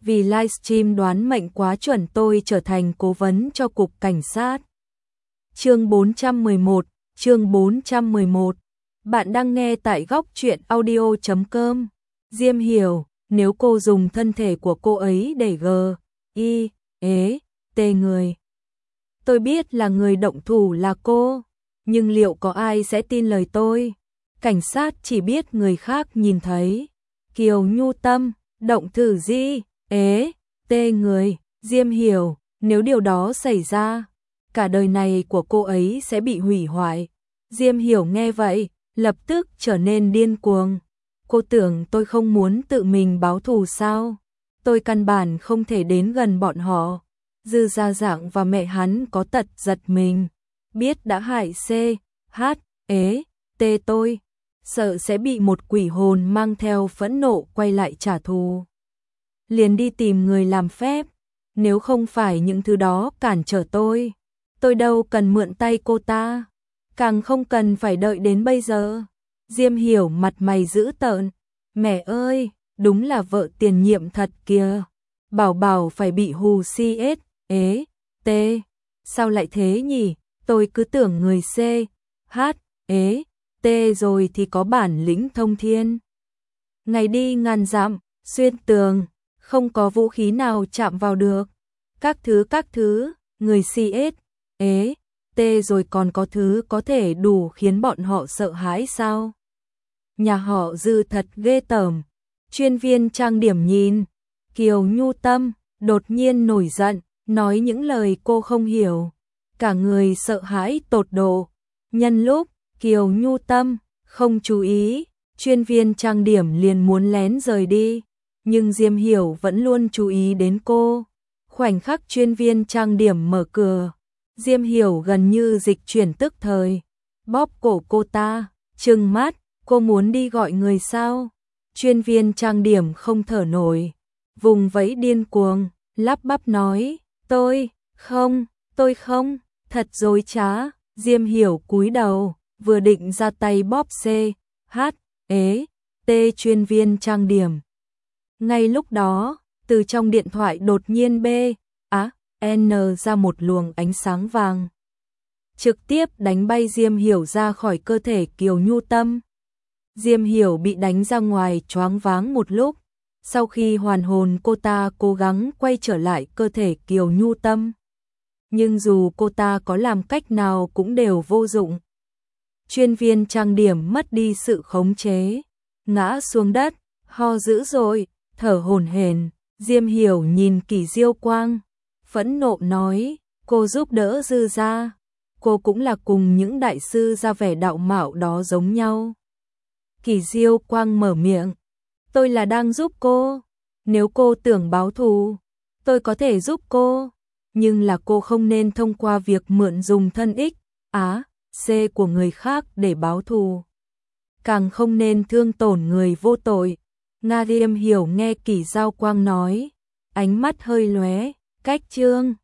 vì livestream đoán mệnh quá chuẩn tôi trở thành cố vấn cho cục cảnh sát. Chương 411, chương 411. Bạn đang nghe tại góc truyện audio.com. Diêm hiểu, nếu cô dùng thân thể của cô ấy để T người. Tôi biết là người động thủ là cô, nhưng liệu có ai sẽ tin lời tôi? Cảnh sát chỉ biết người khác nhìn thấy. Kiều Nhu Tâm, động thử T người, Diêm hiểu, nếu điều đó xảy ra, cả đời này của cô ấy sẽ bị hủy hoại. Diêm hiểu nghe vậy, lập tức trở nên điên cuồng. Cô tưởng tôi không muốn tự mình báo thù sao? Tôi căn bản không thể đến gần bọn họ. Dư Gia Dạng và mẹ hắn có tật giật mình, biết đã hại T tôi, sợ sẽ bị một quỷ hồn mang theo phẫn nộ quay lại trả thù. Liền đi tìm người làm phép, nếu không phải những thứ đó cản trở tôi đâu cần mượn tay cô ta, càng không cần phải đợi đến bây giờ. Diêm hiểu mặt mày dữ tợn, mẹ ơi, đúng là vợ tiền nhiệm thật kìa, bảo phải bị hù T, sao lại thế nhỉ, tôi cứ tưởng người T rồi thì có bản lĩnh thông thiên. Ngày đi ngàn dặm, xuyên tường, không có vũ khí nào chạm vào được. Các thứ, người T rồi còn có thứ có thể đủ khiến bọn họ sợ hãi sao? Nhà họ Dư thật ghê tởm. Chuyên viên trang điểm nhìn Kiều Nhu Tâm đột nhiên nổi giận, nói những lời cô không hiểu. Cả người sợ hãi tột độ. Nhân lúc Kiều Nhu Tâm không chú ý, chuyên viên trang điểm liền muốn lén rời đi, nhưng Diêm hiểu vẫn luôn chú ý đến cô. Khoảnh khắc chuyên viên trang điểm mở cửa, Diêm hiểu gần như dịch chuyển tức thời, bóp cổ cô ta, trừng mắt, cô muốn đi gọi người sao? Chuyên viên trang điểm không thở nổi, vùng vẫy điên cuồng, lắp bắp nói, tôi không, thật dối trá. Diêm hiểu cúi đầu, vừa định ra tay bóp T chuyên viên trang điểm. Ngay lúc đó, từ trong điện thoại đột nhiên N ra một luồng ánh sáng vàng, trực tiếp đánh bay Diêm hiểu ra khỏi cơ thể Kiều Nhu Tâm. Diêm hiểu bị đánh ra ngoài choáng váng một lúc, sau khi hoàn hồn cô ta cố gắng quay trở lại cơ thể Kiều Nhu Tâm. Nhưng dù cô ta có làm cách nào cũng đều vô dụng. Chuyên viên trang điểm mất đi sự khống chế, ngã xuống đất, ho dữ dội, thở hổn hển. Diêm hiểu nhìn Kỷ Diêu Quang, phẫn nộ nói, cô giúp đỡ Dư gia, cô cũng là cùng những đại sư ra vẻ đạo mạo đó giống nhau. Kỷ Diêu Quang mở miệng, tôi là đang giúp cô, nếu cô tưởng báo thù, tôi có thể giúp cô, nhưng là cô không nên thông qua việc mượn dùng thân C của người khác để báo thù. Càng không nên thương tổn người vô tội. Diêm hiểu nghe Kỷ Diêu Quang nói, ánh mắt hơi lóe, cách trương.